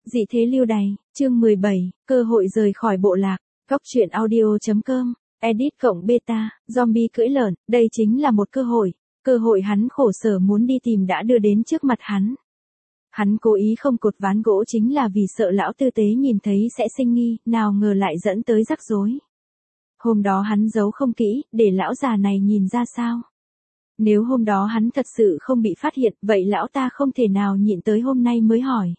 Dị thế lưu đày, chương 17, cơ hội rời khỏi bộ lạc, góc truyện audio.com, edit cộng beta, zombie cưỡi lợn, đây chính là một cơ hội hắn khổ sở muốn đi tìm đã đưa đến trước mặt hắn. Hắn cố ý không cột ván gỗ chính là vì sợ lão tư tế nhìn thấy sẽ sinh nghi, nào ngờ lại dẫn tới rắc rối. Hôm đó hắn giấu không kỹ, để lão già này nhìn ra sao. Nếu hôm đó hắn thật sự không bị phát hiện, vậy lão ta không thể nào nhịn tới hôm nay mới hỏi.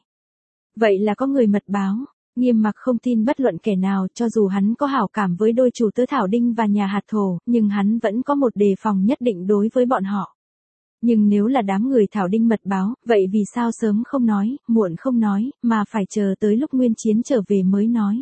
Vậy là có người mật báo, Nghiêm Mặc không tin bất luận kẻ nào, cho dù hắn có hảo cảm với đôi chủ tớ Thảo Đinh và nhà hạt thổ, nhưng hắn vẫn có một đề phòng nhất định đối với bọn họ. Nhưng nếu là đám người Thảo Đinh mật báo, vậy vì sao sớm không nói, muộn không nói, mà phải chờ tới lúc Nguyên Chiến trở về mới nói?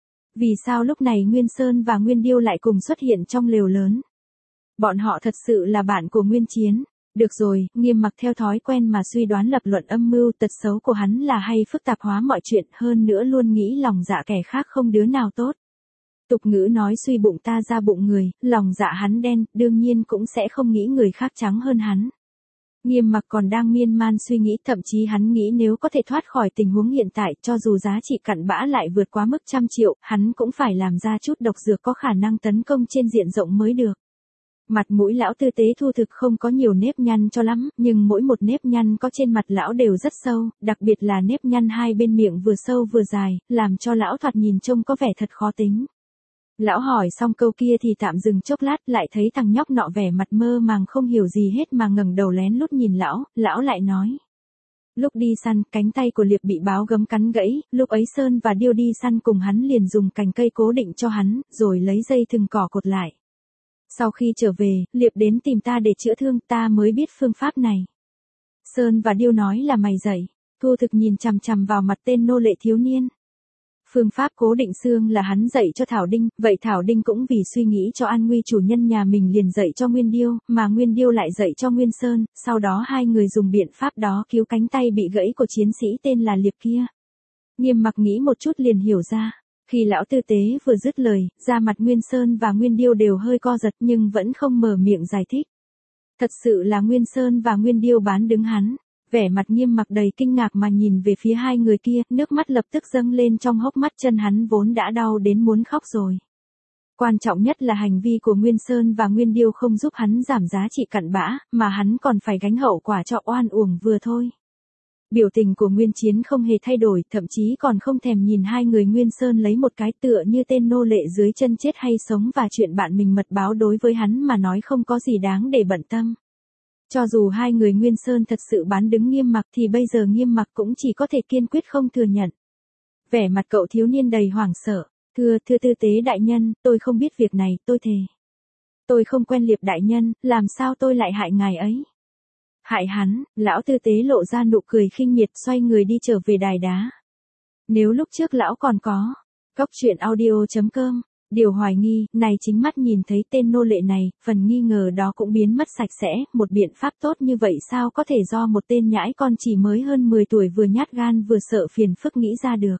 Vì sao lúc này Nguyên Sơn và Nguyên Điêu lại cùng xuất hiện trong lều lớn? Bọn họ thật sự là bạn của Nguyên Chiến. Được rồi, Nghiêm Mặc theo thói quen mà suy đoán lập luận âm mưu, tật xấu của hắn là hay phức tạp hóa mọi chuyện, hơn nữa luôn nghĩ lòng dạ kẻ khác không đứa nào tốt. Tục ngữ nói suy bụng ta ra bụng người, lòng dạ hắn đen, đương nhiên cũng sẽ không nghĩ người khác trắng hơn hắn. Nghiêm Mặc còn đang miên man suy nghĩ, thậm chí hắn nghĩ nếu có thể thoát khỏi tình huống hiện tại, cho dù giá trị cặn bã lại vượt quá mức 100 triệu, hắn cũng phải làm ra chút độc dược có khả năng tấn công trên diện rộng mới được. Mặt mũi lão tư tế thu thực không có nhiều nếp nhăn cho lắm, nhưng mỗi một nếp nhăn có trên mặt lão đều rất sâu, đặc biệt là nếp nhăn hai bên miệng vừa sâu vừa dài, làm cho lão thoạt nhìn trông có vẻ thật khó tính. Lão hỏi xong câu kia thì tạm dừng chốc lát, lại thấy thằng nhóc nọ vẻ mặt mơ màng không hiểu gì hết mà ngẩng đầu lén lút nhìn lão lại nói. Lúc đi săn, cánh tay của Liệp bị báo gấm cắn gãy, lúc ấy Sơn và Điêu đi săn cùng hắn liền dùng cành cây cố định cho hắn, rồi lấy dây thừng cỏ cột lại. Sau khi trở về, Liệp đến tìm ta để chữa thương, ta mới biết phương pháp này. Sơn và Điêu nói là mày dạy. Thu thực nhìn chằm chằm vào mặt tên nô lệ thiếu niên. Phương pháp cố định xương là hắn dạy cho Thảo Đinh, vậy Thảo Đinh cũng vì suy nghĩ cho an nguy chủ nhân nhà mình liền dạy cho Nguyên Điêu, mà Nguyên Điêu lại dạy cho Nguyên Sơn, sau đó hai người dùng biện pháp đó cứu cánh tay bị gãy của chiến sĩ tên là Liệp kia. Nghiêm Mặc nghĩ một chút liền hiểu ra. Khi lão tư tế vừa dứt lời, da mặt Nguyên Sơn và Nguyên Điêu đều hơi co giật nhưng vẫn không mở miệng giải thích. Thật sự là Nguyên Sơn và Nguyên Điêu bán đứng hắn. Vẻ mặt Nghiêm Mặc đầy kinh ngạc mà nhìn về phía hai người kia, nước mắt lập tức dâng lên trong hốc mắt, chân hắn vốn đã đau đến muốn khóc rồi. Quan trọng nhất là hành vi của Nguyên Sơn và Nguyên Điêu không giúp hắn giảm giá trị cặn bã, mà hắn còn phải gánh hậu quả cho oan uổng vừa thôi. Biểu tình của Nguyên Chiến không hề thay đổi, thậm chí còn không thèm nhìn hai người Nguyên Sơn lấy một cái, tựa như tên nô lệ dưới chân chết hay sống, và chuyện bạn mình mật báo đối với hắn mà nói không có gì đáng để bận tâm. Cho dù hai người Nguyên Sơn thật sự bán đứng Nghiêm Mặc thì bây giờ Nghiêm Mặc cũng chỉ có thể kiên quyết không thừa nhận. Vẻ mặt cậu thiếu niên đầy hoảng sợ. Thưa tư tế đại nhân, tôi không biết việc này, tôi thề. Tôi không quen Liệp đại nhân, làm sao tôi lại hại ngài ấy? Hại hắn? Lão tư tế lộ ra nụ cười khinh miệt, xoay người đi trở về đài đá. Nếu lúc trước lão còn có góc truyện audio.com, điều hoài nghi, này chính mắt nhìn thấy tên nô lệ này, phần nghi ngờ đó cũng biến mất sạch sẽ, một biện pháp tốt như vậy sao có thể do một tên nhãi con chỉ mới hơn 10 tuổi vừa nhát gan vừa sợ phiền phức nghĩ ra được.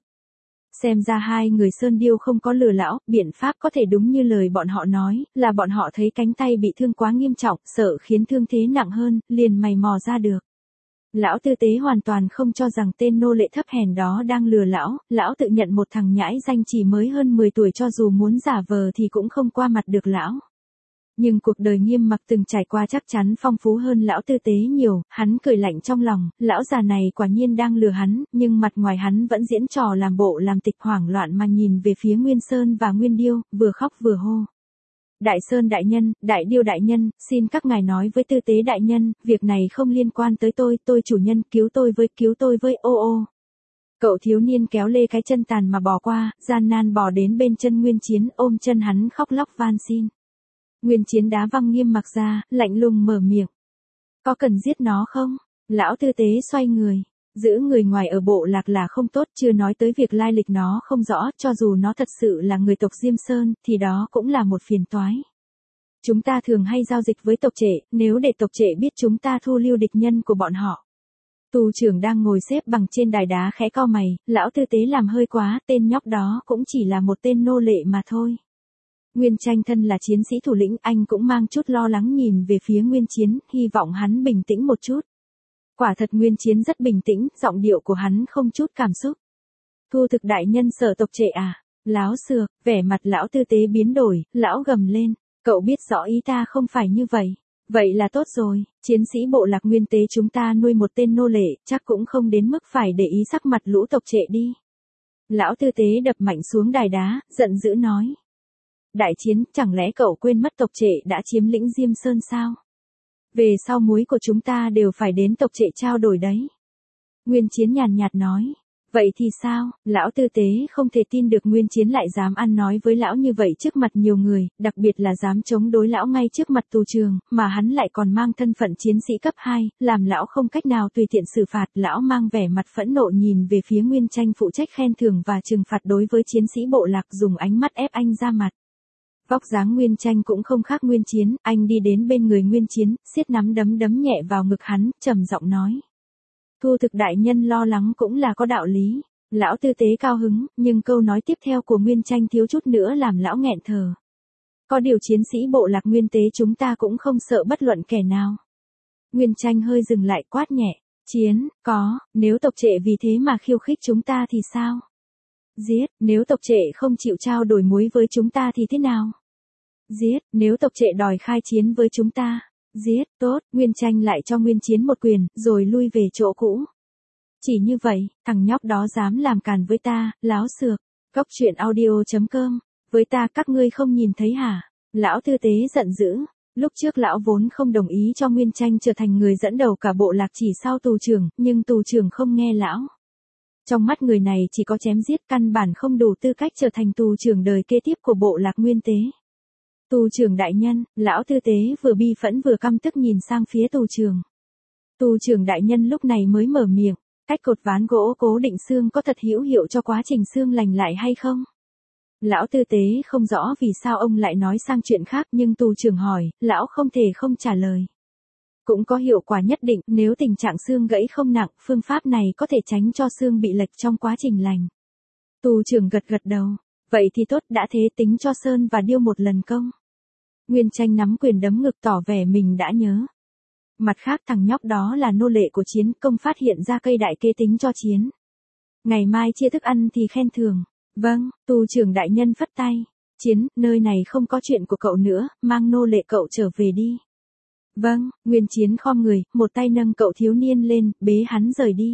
Xem ra hai người Sơn Điêu không có lừa lão, biện pháp có thể đúng như lời bọn họ nói, là bọn họ thấy cánh tay bị thương quá nghiêm trọng, sợ khiến thương thế nặng hơn, liền mày mò ra được. Lão tư tế hoàn toàn không cho rằng tên nô lệ thấp hèn đó đang lừa lão tự nhận một thằng nhãi danh chỉ mới hơn 10 tuổi cho dù muốn giả vờ thì cũng không qua mặt được lão. Nhưng cuộc đời Nghiêm Mặc từng trải qua chắc chắn phong phú hơn lão tư tế nhiều, hắn cười lạnh trong lòng, lão già này quả nhiên đang lừa hắn, nhưng mặt ngoài hắn vẫn diễn trò làm bộ làm tịch, hoảng loạn mà nhìn về phía Nguyên Sơn và Nguyên Điêu, vừa khóc vừa hô. Đại Sơn đại nhân, Đại Điêu đại nhân, xin các ngài nói với tư tế đại nhân, việc này không liên quan tới tôi chủ nhân, cứu tôi với, ô. Cậu thiếu niên kéo lê cái chân tàn mà bò qua, gian nan bò đến bên chân Nguyên Chiến, ôm chân hắn khóc lóc van xin. Nguyên Chiến đá văng Nghiêm Mặc ra, lạnh lùng mở miệng. Có cần giết nó không? Lão tư tế xoay người. Giữ người ngoài ở bộ lạc là không tốt, chưa nói tới việc lai lịch nó không rõ, cho dù nó thật sự là người tộc Diêm Sơn, thì đó cũng là một phiền toái. Chúng ta thường hay giao dịch với tộc trệ, nếu để tộc trệ biết chúng ta thu lưu địch nhân của bọn họ. Tù trưởng đang ngồi xếp bằng trên đài đá khẽ cau mày, lão tư tế làm hơi quá, tên nhóc đó cũng chỉ là một tên nô lệ mà thôi. Nguyên Tranh thân là chiến sĩ thủ lĩnh, anh cũng mang chút lo lắng nhìn về phía Nguyên Chiến, hy vọng hắn bình tĩnh một chút. Quả thật Nguyên Chiến rất bình tĩnh, giọng điệu của hắn không chút cảm xúc. Thu thực đại nhân sợ tộc trệ à? Láo xược, vẻ mặt lão tư tế biến đổi, lão gầm lên. Cậu biết rõ ý ta không phải như vậy. Vậy là tốt rồi, chiến sĩ bộ lạc nguyên tế chúng ta nuôi một tên nô lệ, chắc cũng không đến mức phải để ý sắc mặt lũ tộc trệ đi. Lão tư tế đập mạnh xuống đài đá, giận dữ nói. Đại chiến, chẳng lẽ cậu quên mất tộc trệ đã chiếm lĩnh Diêm Sơn sao? Về sau muối của chúng ta đều phải đến tộc trệ trao đổi đấy. Nguyên Chiến nhàn nhạt nói. Vậy thì sao, lão tư tế không thể tin được Nguyên Chiến lại dám ăn nói với lão như vậy trước mặt nhiều người, đặc biệt là dám chống đối lão ngay trước mặt tù trường, mà hắn lại còn mang thân phận chiến sĩ cấp 2, làm lão không cách nào tùy tiện xử phạt. Lão mang vẻ mặt phẫn nộ nhìn về phía Nguyên Tranh phụ trách khen thưởng và trừng phạt đối với chiến sĩ bộ lạc, dùng ánh mắt ép anh ra mặt. Vóc dáng Nguyên Tranh cũng không khác Nguyên Chiến, anh đi đến bên người Nguyên Chiến, siết nắm đấm đấm nhẹ vào ngực hắn, trầm giọng nói. Thu thực đại nhân lo lắng cũng là có đạo lý. Lão tư tế cao hứng, nhưng câu nói tiếp theo của Nguyên Tranh thiếu chút nữa làm lão nghẹn thở. Có điều chiến sĩ bộ lạc nguyên tế chúng ta cũng không sợ bất luận kẻ nào. Nguyên Tranh hơi dừng lại quát nhẹ. Chiến, có, nếu tộc trệ vì thế mà khiêu khích chúng ta thì sao? Giết, nếu tộc trệ không chịu trao đổi muối với chúng ta thì thế nào? Giết, nếu tộc trệ đòi khai chiến với chúng ta. Giết, tốt, Nguyên Tranh lại cho Nguyên Chiến một quyền, rồi lui về chỗ cũ. Chỉ như vậy, thằng nhóc đó dám làm càn với ta, láo xược. Góc truyện audio.com, với ta các ngươi không nhìn thấy hả? Lão tư tế giận dữ. Lúc trước lão vốn không đồng ý cho Nguyên Tranh trở thành người dẫn đầu cả bộ lạc chỉ sau tù trưởng, nhưng tù trưởng không nghe lão. Trong mắt người này chỉ có chém giết, căn bản không đủ tư cách trở thành tù trưởng đời kế tiếp của bộ lạc nguyên tế. Tù trưởng đại nhân, lão tư tế vừa bi phẫn vừa căm tức nhìn sang phía tù trưởng. Tù trưởng đại nhân lúc này mới mở miệng, cách cột ván gỗ cố định xương có thật hữu hiệu cho quá trình xương lành lại hay không? Lão tư tế không rõ vì sao ông lại nói sang chuyện khác, nhưng tù trưởng hỏi, lão không thể không trả lời. Cũng có hiệu quả nhất định, nếu tình trạng xương gãy không nặng, phương pháp này có thể tránh cho xương bị lệch trong quá trình lành. Tù trưởng gật gật đầu. Vậy thì tốt, đã thế tính cho Sơn và Điêu một lần công. Nguyên Tranh nắm quyền đấm ngực tỏ vẻ mình đã nhớ. Mặt khác thằng nhóc đó là nô lệ của Chiến, công phát hiện ra cây đại kế tính cho Chiến. Ngày mai chia thức ăn thì khen thưởng. Vâng, tù trưởng đại nhân phất tay. Chiến, nơi này không có chuyện của cậu nữa, mang nô lệ cậu trở về đi. Vâng, Nguyên Chiến khom người, một tay nâng cậu thiếu niên lên, bế hắn rời đi.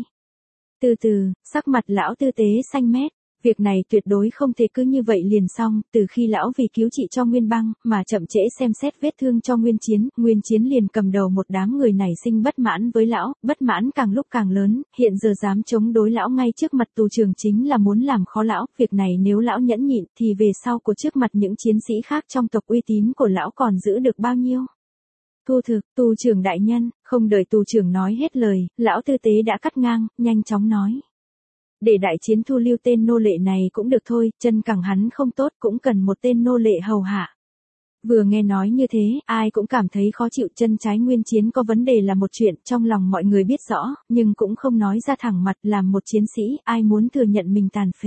Từ từ, sắc mặt lão tư tế xanh mét. Việc này tuyệt đối không thể cứ như vậy liền xong, từ khi lão vì cứu trị cho Nguyên Băng, mà chậm trễ xem xét vết thương cho Nguyên Chiến liền cầm đầu một đám người nảy sinh bất mãn với lão, bất mãn càng lúc càng lớn, hiện giờ dám chống đối lão ngay trước mặt tù trưởng chính là muốn làm khó lão, việc này nếu lão nhẫn nhịn thì về sau của trước mặt những chiến sĩ khác trong tộc uy tín của lão còn giữ được bao nhiêu. Thu thực, tù trưởng đại nhân, không đợi tù trưởng nói hết lời, lão tư tế đã cắt ngang, nhanh chóng nói. Để đại chiến thu lưu tên nô lệ này cũng được thôi, chân cẳng hắn không tốt cũng cần một tên nô lệ hầu hạ. Vừa nghe nói như thế, ai cũng cảm thấy khó chịu, chân trái Nguyên Chiến có vấn đề là một chuyện, trong lòng mọi người biết rõ, nhưng cũng không nói ra thẳng mặt, làm một chiến sĩ, ai muốn thừa nhận mình tàn phế.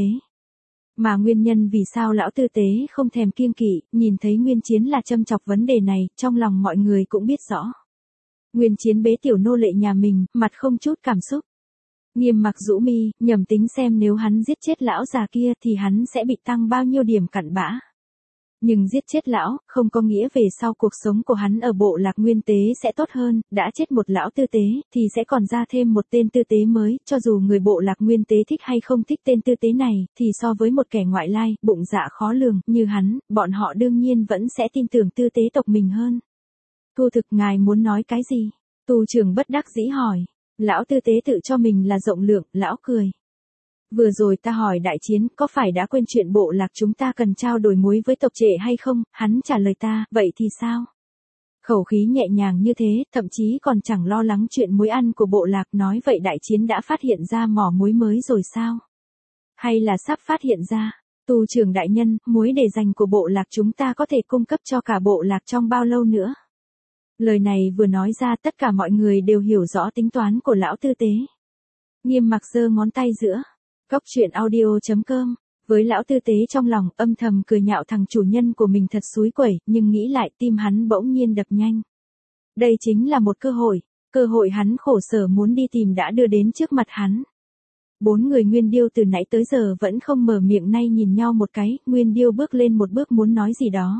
Mà nguyên nhân vì sao lão tư tế không thèm kiêng kỵ, nhìn thấy Nguyên Chiến là châm chọc vấn đề này, trong lòng mọi người cũng biết rõ. Nguyên Chiến bế tiểu nô lệ nhà mình, mặt không chút cảm xúc. Nghiêm mặc rũ mi, nhầm tính xem nếu hắn giết chết lão già kia thì hắn sẽ bị tăng bao nhiêu điểm cặn bã. Nhưng giết chết lão, không có nghĩa về sau cuộc sống của hắn ở bộ lạc nguyên tế sẽ tốt hơn, đã chết một lão tư tế, thì sẽ còn ra thêm một tên tư tế mới, cho dù người bộ lạc nguyên tế thích hay không thích tên tư tế này, thì so với một kẻ ngoại lai, bụng dạ khó lường, như hắn, bọn họ đương nhiên vẫn sẽ tin tưởng tư tế tộc mình hơn. Thu thực, ngài muốn nói cái gì? Tù trưởng bất đắc dĩ hỏi. Lão tư tế tự cho mình là rộng lượng, lão cười. Vừa rồi ta hỏi đại chiến, có phải đã quên chuyện bộ lạc chúng ta cần trao đổi muối với tộc trệ hay không, hắn trả lời ta, vậy thì sao? Khẩu khí nhẹ nhàng như thế, thậm chí còn chẳng lo lắng chuyện muối ăn của bộ lạc, nói vậy đại chiến đã phát hiện ra mỏ muối mới rồi sao? Hay là sắp phát hiện ra? Tù trưởng đại nhân, muối để dành của bộ lạc chúng ta có thể cung cấp cho cả bộ lạc trong bao lâu nữa? Lời này vừa nói ra tất cả mọi người đều hiểu rõ tính toán của lão tư tế. Nghiêm mặc giơ ngón tay giữa. Góc truyện audio.com. Với lão tư tế trong lòng âm thầm cười nhạo thằng chủ nhân của mình thật xúi quẩy, nhưng nghĩ lại tim hắn bỗng nhiên đập nhanh. Đây chính là một cơ hội hắn khổ sở muốn đi tìm đã đưa đến trước mặt hắn. Bốn người Nguyên Điêu từ nãy tới giờ vẫn không mở miệng, nay nhìn nhau một cái, Nguyên Điêu bước lên một bước muốn nói gì đó.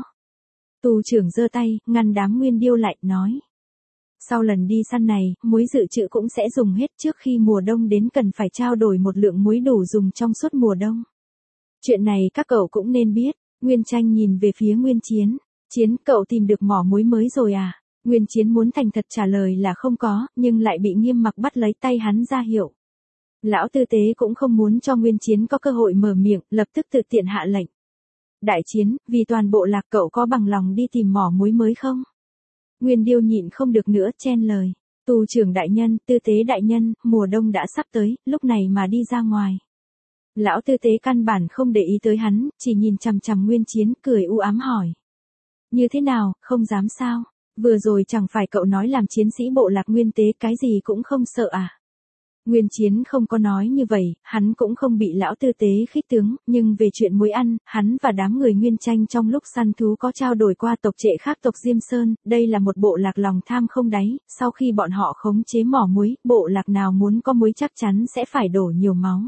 Tù trưởng giơ tay, ngăn đám Nguyên Điêu lại, nói. Sau lần đi săn này, muối dự trữ cũng sẽ dùng hết, trước khi mùa đông đến cần phải trao đổi một lượng muối đủ dùng trong suốt mùa đông. Chuyện này các cậu cũng nên biết. Nguyên Tranh nhìn về phía Nguyên Chiến. Chiến, cậu tìm được mỏ muối mới rồi à? Nguyên Chiến muốn thành thật trả lời là không có, nhưng lại bị Nghiêm Mặc bắt lấy tay hắn ra hiệu. Lão tư tế cũng không muốn cho Nguyên Chiến có cơ hội mở miệng, lập tức tự tiện hạ lệnh. Đại Chiến, vì toàn bộ Lạc cậu có bằng lòng đi tìm mỏ muối mới không? Nguyên Điêu nhịn không được nữa chen lời. Tù trưởng đại nhân, tư tế đại nhân, mùa đông đã sắp tới, lúc này mà đi ra ngoài. Lão tư tế căn bản không để ý tới hắn, chỉ nhìn chằm chằm Nguyên Chiến, cười u ám hỏi. Như thế nào, không dám sao? Vừa rồi chẳng phải cậu nói làm chiến sĩ bộ lạc Nguyên tế cái gì cũng không sợ à? Nguyên Chiến không có nói như vậy, hắn cũng không bị lão tư tế khích tướng, nhưng về chuyện muối ăn, hắn và đám người Nguyên Tranh trong lúc săn thú có trao đổi qua tộc Trệ khác tộc Diêm Sơn, đây là một bộ lạc lòng tham không đáy, sau khi bọn họ khống chế mỏ muối, bộ lạc nào muốn có muối chắc chắn sẽ phải đổ nhiều máu.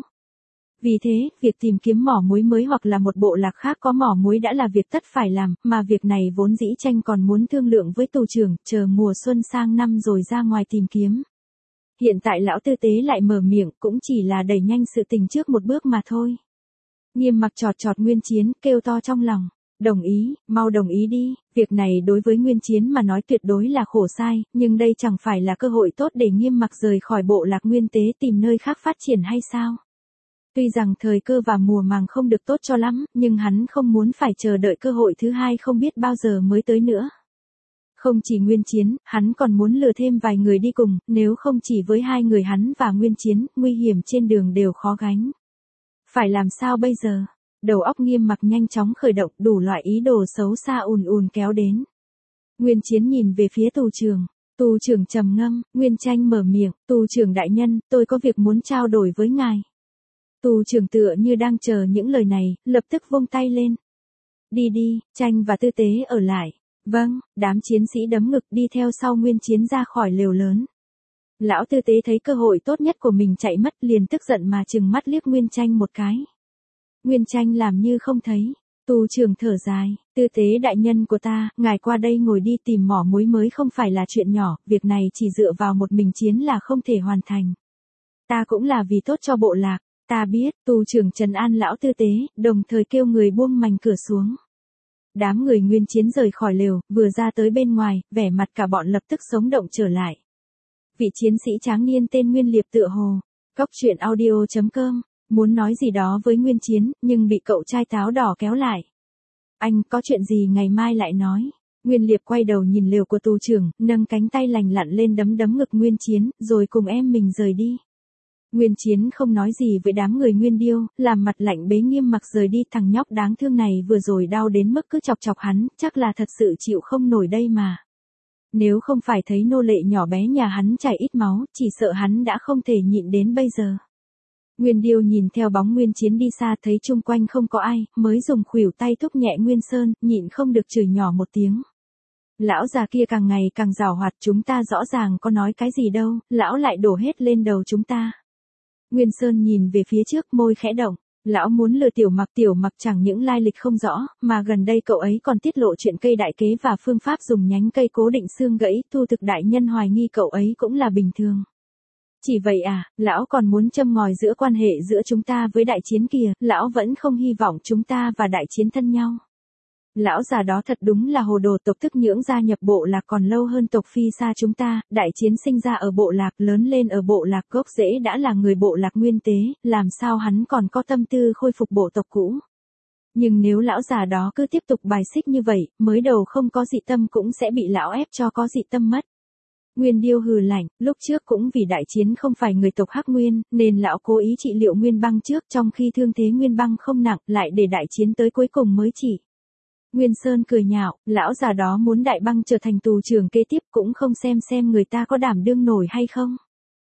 Vì thế, việc tìm kiếm mỏ muối mới hoặc là một bộ lạc khác có mỏ muối đã là việc tất phải làm, mà việc này vốn dĩ Tranh còn muốn thương lượng với tù trưởng, chờ mùa xuân sang năm rồi ra ngoài tìm kiếm. Hiện tại lão tư tế lại mở miệng, cũng chỉ là đẩy nhanh sự tình trước một bước mà thôi. Nghiêm Mặc chọt chọt Nguyên Chiến, kêu to trong lòng. Đồng ý, mau đồng ý đi, việc này đối với Nguyên Chiến mà nói tuyệt đối là khổ sai, nhưng đây chẳng phải là cơ hội tốt để Nghiêm Mặc rời khỏi bộ lạc Nguyên tế tìm nơi khác phát triển hay sao? Tuy rằng thời cơ và mùa màng không được tốt cho lắm, nhưng hắn không muốn phải chờ đợi cơ hội thứ hai không biết bao giờ mới tới nữa. Không chỉ Nguyên Chiến, hắn còn muốn lừa thêm vài người đi cùng, nếu không chỉ với hai người hắn và Nguyên Chiến, nguy hiểm trên đường đều khó gánh. Phải làm sao bây giờ? Đầu óc Nghiêm Mặc nhanh chóng khởi động, đủ loại ý đồ xấu xa ùn ùn kéo đến. Nguyên Chiến nhìn về phía tù trưởng. Tù trưởng trầm ngâm, Nguyên Tranh mở miệng, tù trưởng đại nhân, tôi có việc muốn trao đổi với ngài. Tù trưởng tựa như đang chờ những lời này, lập tức vung tay lên. Đi đi, Tranh và tư tế ở lại. Vâng, đám chiến sĩ đấm ngực đi theo sau Nguyên Chiến ra khỏi lều lớn. Lão tư tế thấy cơ hội tốt nhất của mình chạy mất liền tức giận mà trừng mắt liếc Nguyên Tranh một cái. Nguyên Tranh làm như không thấy. Tù trưởng thở dài, tư tế đại nhân của ta, ngài qua đây ngồi đi tìm mỏ muối mới không phải là chuyện nhỏ, việc này chỉ dựa vào một mình Chiến là không thể hoàn thành. Ta cũng là vì tốt cho bộ lạc, ta biết, tù trưởng trấn an lão tư tế, đồng thời kêu người buông mành cửa xuống. Đám người Nguyên Chiến rời khỏi lều, vừa ra tới bên ngoài, vẻ mặt cả bọn lập tức sống động trở lại. Vị chiến sĩ tráng niên tên Nguyên Liệp tựa hồ. Cóc truyện audio.com, muốn nói gì đó với Nguyên Chiến, nhưng bị cậu trai táo đỏ kéo lại. Anh có chuyện gì ngày mai lại nói. Nguyên Liệp quay đầu nhìn lều của tù trưởng, nâng cánh tay lành lặn lên đấm đấm ngực Nguyên Chiến, rồi cùng em mình rời đi. Nguyên Chiến không nói gì với đám người Nguyên Điêu, làm mặt lạnh bế Nghiêm Mặc rời đi. Thằng nhóc đáng thương này vừa rồi đau đến mức cứ chọc chọc hắn, chắc là thật sự chịu không nổi đây mà. Nếu không phải thấy nô lệ nhỏ bé nhà hắn chảy ít máu, chỉ sợ hắn đã không thể nhịn đến bây giờ. Nguyên Điêu nhìn theo bóng Nguyên Chiến đi xa thấy chung quanh không có ai, mới dùng khuỷu tay thúc nhẹ Nguyên Sơn, nhịn không được chửi nhỏ một tiếng. Lão già kia càng ngày càng giàu hoạt, chúng ta rõ ràng có nói cái gì đâu, lão lại đổ hết lên đầu chúng ta. Nguyên Sơn nhìn về phía trước, môi khẽ động. Lão muốn lừa Tiểu Mặc chẳng những lai lịch không rõ, mà gần đây cậu ấy còn tiết lộ chuyện cây đại kế và phương pháp dùng nhánh cây cố định xương gãy, Thu Thực đại nhân hoài nghi cậu ấy cũng là bình thường. Chỉ vậy à, lão còn muốn châm ngòi giữa quan hệ giữa chúng ta với Đại Chiến kìa, lão vẫn không hy vọng chúng ta và Đại Chiến thân nhau. Lão già đó thật đúng là hồ đồ, tộc Thức Nhưỡng gia nhập bộ lạc còn lâu hơn tộc Phi xa chúng ta, Đại Chiến sinh ra ở bộ lạc, lớn lên ở bộ lạc, gốc rễ đã là người bộ lạc Nguyên tế, làm sao hắn còn có tâm tư khôi phục bộ tộc cũ. Nhưng nếu lão già đó cứ tiếp tục bài xích như vậy, mới đầu không có dị tâm cũng sẽ bị lão ép cho có dị tâm mất. Nguyên Điêu hừ lạnh, lúc trước cũng vì Đại Chiến không phải người tộc Hắc Nguyên, nên lão cố ý trị liệu Nguyên Băng trước, trong khi thương thế Nguyên Băng không nặng, lại để Đại Chiến tới cuối cùng mới trị. Nguyên Sơn cười nhạo, lão già đó muốn Đại Băng trở thành tù trưởng kế tiếp, cũng không xem người ta có đảm đương nổi hay không.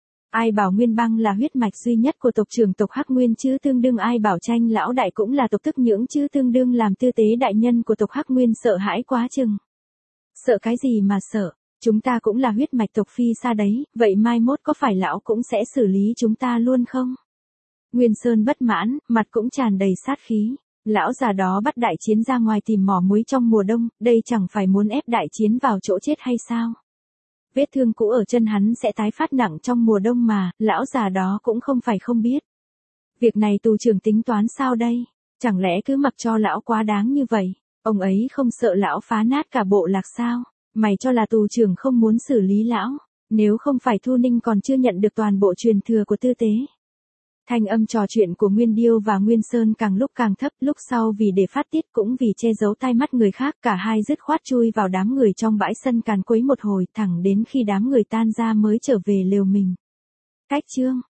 Ai bảo Nguyên Băng là huyết mạch duy nhất của tộc trưởng tộc Hắc Nguyên chứ, tương đương ai bảo Tranh lão đại cũng là tộc Thức Nhưỡng chứ, tương đương làm tư tế đại nhân của tộc Hắc Nguyên sợ hãi quá chừng. Sợ cái gì mà sợ, chúng ta cũng là huyết mạch tộc Phi xa đấy, vậy mai mốt có phải lão cũng sẽ xử lý chúng ta luôn không? Nguyên Sơn bất mãn, mặt cũng tràn đầy sát khí. Lão già đó bắt đại chiến ra ngoài tìm mỏ muối trong mùa đông, đây chẳng phải muốn ép đại chiến vào chỗ chết hay sao? Vết thương cũ ở chân hắn sẽ tái phát nặng trong mùa đông mà, lão già đó cũng không phải không biết. Việc này tù trưởng tính toán sao đây? Chẳng lẽ cứ mặc cho lão quá đáng như vậy? Ông ấy không sợ lão phá nát cả bộ lạc sao? Mày cho là tù trưởng không muốn xử lý lão? Nếu không phải Thu Ninh còn chưa nhận được toàn bộ truyền thừa của tư tế. Thanh âm trò chuyện của Nguyên Điêu và Nguyên Sơn càng lúc càng thấp, lúc sau vì để phát tiết cũng vì che giấu tai mắt người khác, cả hai dứt khoát chui vào đám người trong bãi sân càn quấy một hồi, thẳng đến khi đám người tan ra mới trở về lều mình. Cách chương